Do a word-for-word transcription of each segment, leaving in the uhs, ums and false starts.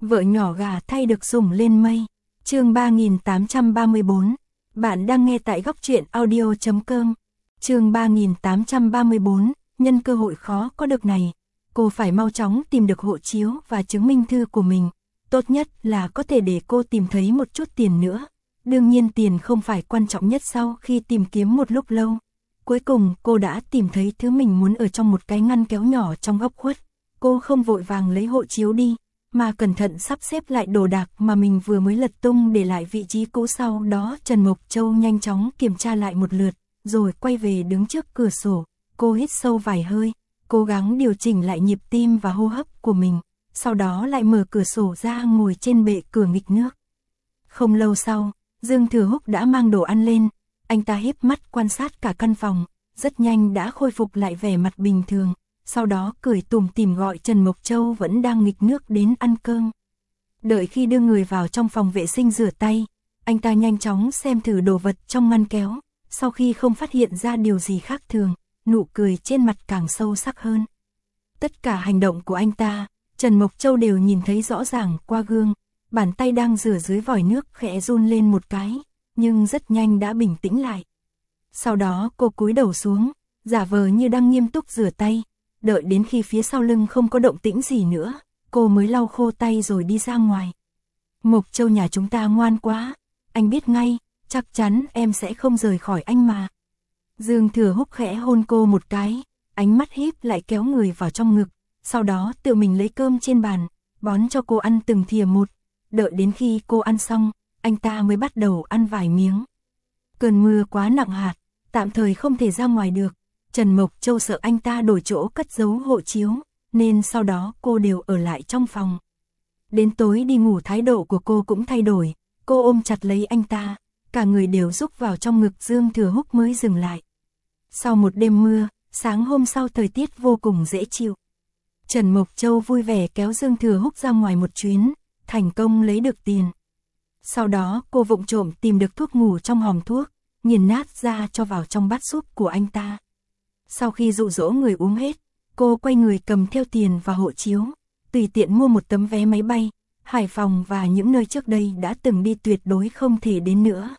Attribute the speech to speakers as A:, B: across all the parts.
A: Vợ nhỏ gà thay được sủng lên mây. Chương ba nghìn tám trăm ba mươi bốn. Bạn đang nghe tại góc truyện audio chấm com. Chương ba nghìn tám trăm ba mươi bốn. Nhân cơ hội khó có được này, cô phải mau chóng tìm được hộ chiếu và chứng minh thư của mình. Tốt nhất là có thể để cô tìm thấy một chút tiền nữa. Đương nhiên tiền không phải quan trọng nhất. Sau khi tìm kiếm một lúc lâu, cuối cùng cô đã tìm thấy thứ mình muốn ở trong một cái ngăn kéo nhỏ trong góc khuất. Cô không vội vàng lấy hộ chiếu đi, mà cẩn thận sắp xếp lại đồ đạc mà mình vừa mới lật tung để lại vị trí cũ. Sau đó Trần Mộc Châu nhanh chóng kiểm tra lại một lượt, rồi quay về đứng trước cửa sổ. Cô hít sâu vài hơi, cố gắng điều chỉnh lại nhịp tim và hô hấp của mình, sau đó lại mở cửa sổ ra ngồi trên bệ cửa nghịch nước. Không lâu sau, Dương Thừa Húc đã mang đồ ăn lên, anh ta híp mắt quan sát cả căn phòng, rất nhanh đã khôi phục lại vẻ mặt bình thường, sau đó cười tủm tỉm gọi Trần Mộc Châu vẫn đang nghịch nước đến ăn cơm. Đợi khi đưa người vào trong phòng vệ sinh rửa tay, anh ta nhanh chóng xem thử đồ vật trong ngăn kéo, sau khi không phát hiện ra điều gì khác thường, nụ cười trên mặt càng sâu sắc hơn. Tất cả hành động của anh ta, Trần Mộc Châu đều nhìn thấy rõ ràng qua gương. Bàn tay đang rửa dưới vòi nước khẽ run lên một cái, nhưng rất nhanh đã bình tĩnh lại. Sau đó cô cúi đầu xuống, giả vờ như đang nghiêm túc rửa tay. Đợi đến khi phía sau lưng không có động tĩnh gì nữa, cô mới lau khô tay rồi đi ra ngoài. Mộc Châu nhà chúng ta ngoan quá, anh biết ngay, chắc chắn em sẽ không rời khỏi anh mà. Dương Thừa Húc khẽ hôn cô một cái, ánh mắt híp lại kéo người vào trong ngực, sau đó tự mình lấy cơm trên bàn, bón cho cô ăn từng thìa một. Đợi đến khi cô ăn xong, anh ta mới bắt đầu ăn vài miếng. Cơn mưa quá nặng hạt, tạm thời không thể ra ngoài được. Trần Mộc Châu sợ anh ta đổi chỗ cất giấu hộ chiếu, nên sau đó cô đều ở lại trong phòng. Đến tối đi ngủ thái độ của cô cũng thay đổi, cô ôm chặt lấy anh ta, cả người đều rúc vào trong ngực Dương Thừa Húc mới dừng lại. Sau một đêm mưa, sáng hôm sau thời tiết vô cùng dễ chịu. Trần Mộc Châu vui vẻ kéo Dương Thừa Húc ra ngoài một chuyến, thành công lấy được tiền. Sau đó cô vụng trộm tìm được thuốc ngủ trong hòm thuốc, nghiền nát ra cho vào trong bát súp của anh ta. Sau khi dụ dỗ người uống hết, cô quay người cầm theo tiền và hộ chiếu, tùy tiện mua một tấm vé máy bay, Hải Phòng và những nơi trước đây đã từng đi tuyệt đối không thể đến nữa.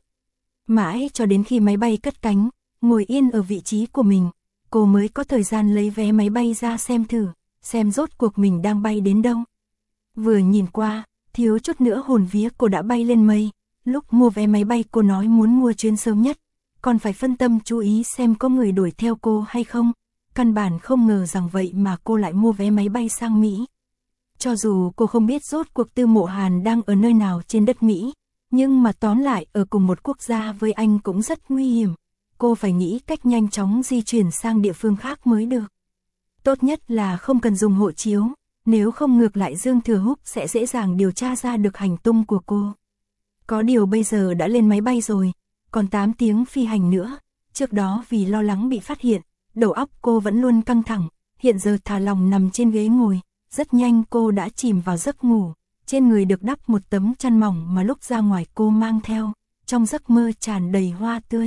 A: Mãi cho đến khi máy bay cất cánh, ngồi yên ở vị trí của mình, cô mới có thời gian lấy vé máy bay ra xem thử, xem rốt cuộc mình đang bay đến đâu. Vừa nhìn qua, thiếu chút nữa hồn vía cô đã bay lên mây. Lúc mua vé máy bay cô nói muốn mua chuyến sớm nhất, còn phải phân tâm chú ý xem có người đuổi theo cô hay không. Căn bản không ngờ rằng vậy mà cô lại mua vé máy bay sang Mỹ. Cho dù cô không biết rốt cuộc Tư Mộ Hàn đang ở nơi nào trên đất Mỹ, nhưng mà tóm lại ở cùng một quốc gia với anh cũng rất nguy hiểm. Cô phải nghĩ cách nhanh chóng di chuyển sang địa phương khác mới được. Tốt nhất là không cần dùng hộ chiếu, nếu không ngược lại Dương Thừa Húc sẽ dễ dàng điều tra ra được hành tung của cô. Có điều bây giờ đã lên máy bay rồi, còn tám tiếng phi hành nữa. Trước đó vì lo lắng bị phát hiện, đầu óc cô vẫn luôn căng thẳng, hiện giờ thả lỏng nằm trên ghế ngồi, rất nhanh cô đã chìm vào giấc ngủ. Trên người được đắp một tấm chăn mỏng mà lúc ra ngoài cô mang theo, trong giấc mơ tràn đầy hoa tươi.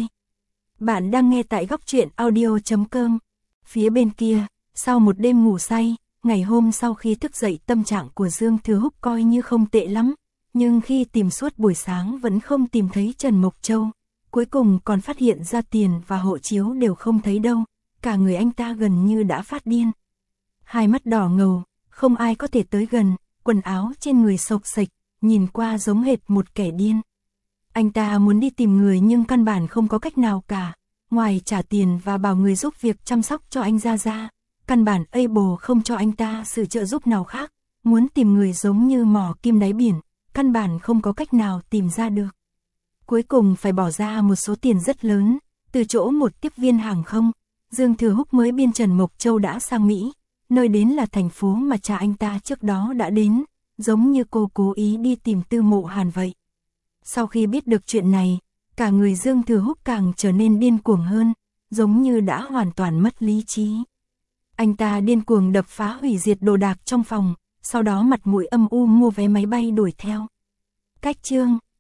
A: Bạn đang nghe tại góc truyện audio chấm com. Phía bên kia, sau một đêm ngủ say, ngày hôm sau khi thức dậy tâm trạng của Dương Thừa Húc coi như không tệ lắm, nhưng khi tìm suốt buổi sáng vẫn không tìm thấy Trần Mộc Châu, cuối cùng còn phát hiện ra tiền và hộ chiếu đều không thấy đâu, cả người anh ta gần như đã phát điên. Hai mắt đỏ ngầu, không ai có thể tới gần, quần áo trên người xộc xệch, nhìn qua giống hệt một kẻ điên. Anh ta muốn đi tìm người nhưng căn bản không có cách nào cả, ngoài trả tiền và bảo người giúp việc chăm sóc cho anh ra ra. Căn bản able không cho anh ta sự trợ giúp nào khác, muốn tìm người giống như mỏ kim đáy biển, căn bản không có cách nào tìm ra được. Cuối cùng phải bỏ ra một số tiền rất lớn, từ chỗ một tiếp viên hàng không, Dương Thừa Húc mới biên Trần Mộc Châu đã sang Mỹ, nơi đến là thành phố mà cha anh ta trước đó đã đến, giống như cô cố ý đi tìm Tư Mộ Hàn vậy. Sau khi biết được chuyện này, cả người Dương Thừa Húc càng trở nên điên cuồng hơn, giống như đã hoàn toàn mất lý trí. Anh ta điên cuồng đập phá hủy diệt đồ đạc trong phòng, sau đó mặt mũi âm u mua vé máy bay đuổi theo. Cách chương